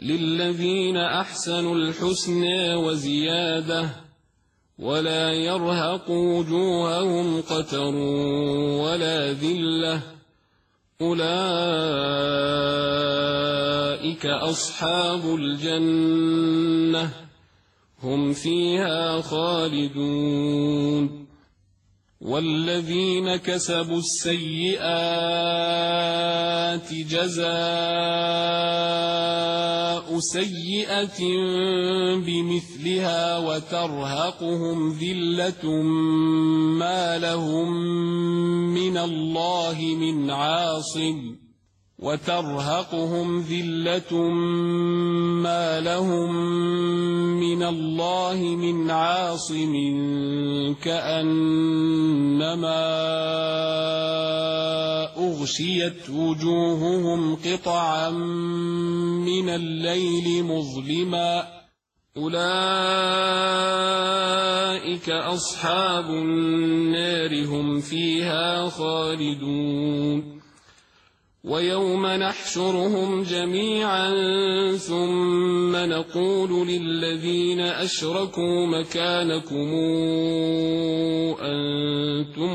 للذين أحسنوا الحسنى وزيادة ولا يرهق وجوههم قتر ولا ذلة أولئك أصحاب الجنة هم فيها خالدون والذين كسبوا السيئات جزاء سيئة بمثلها وترهقهم ذلة ما لهم من الله من عاصم كأنما أغشيت وجوههم قطعا من الليل مظلما أولئك أصحاب النار هم فيها خالدون ويوم نحشرهم جميعا ثم نقول للذين أشركوا مكانكم أنتم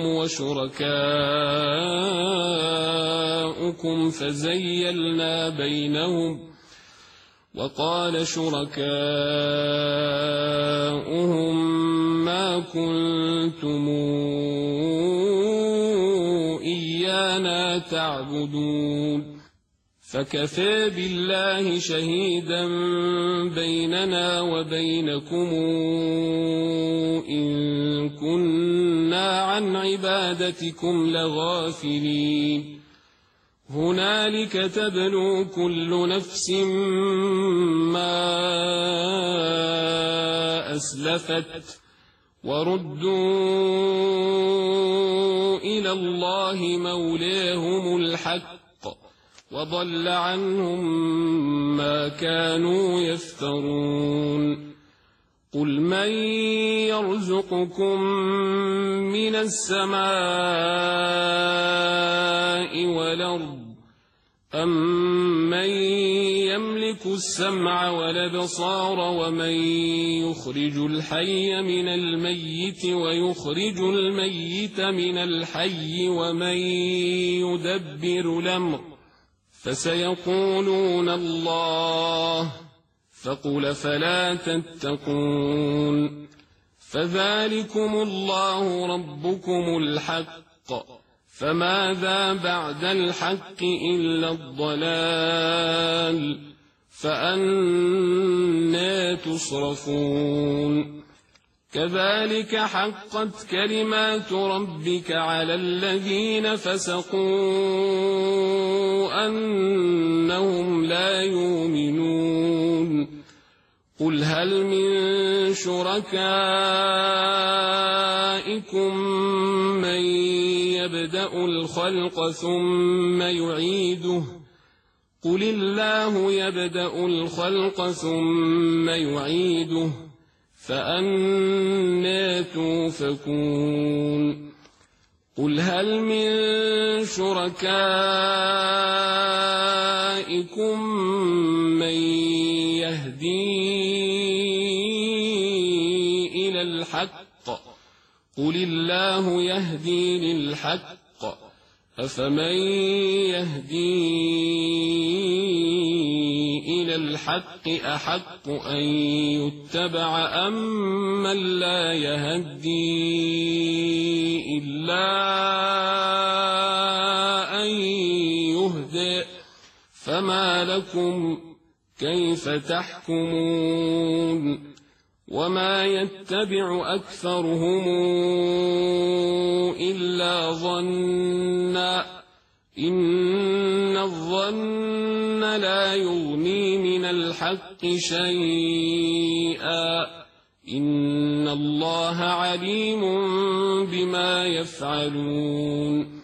وشركاؤكم فزيلنا بينهم وقال شركاؤهم ما كنتم إيانا تعبدون فكفى بالله شهيدا بيننا وبينكم إن كنا عن عبادتكم لغافلين هنالك تبلو كل نفس ما أسلفت وردوا إلى الله مولاهم الحق وضل عنهم ما كانوا يفترون قل من يرزقكم من السماء والأرض أمن يملك السمع والأبصار ومن يخرج الحي من الميت ويخرج الميت من الحي ومن يدبر الأمر فسيقولون الله فقل فلا تتقون فذلكم الله ربكم الحق فماذا بعد الحق إلا الضلال فأنى تصرفون كذلك حقت كلمات ربك على الذين فسقوا أنهم لا يؤمنون قل هل من شركائكم من يبدأ الخلق ثم يعيده قل الله يبدأ الخلق ثم يعيده فأنى توفكون قل هل من شركائكم من يهدي إلى الحق قل الله يهدي للحق أفمن يهدي إلى الحق أحق أن يتبع أم من لا يهدي إلا أن يهدى فما لكم كيف تحكمون وما يتبع أكثرهم إلا ظنا إن الظن لا يغني من الحق شيئا إن الله عليم بما يفعلون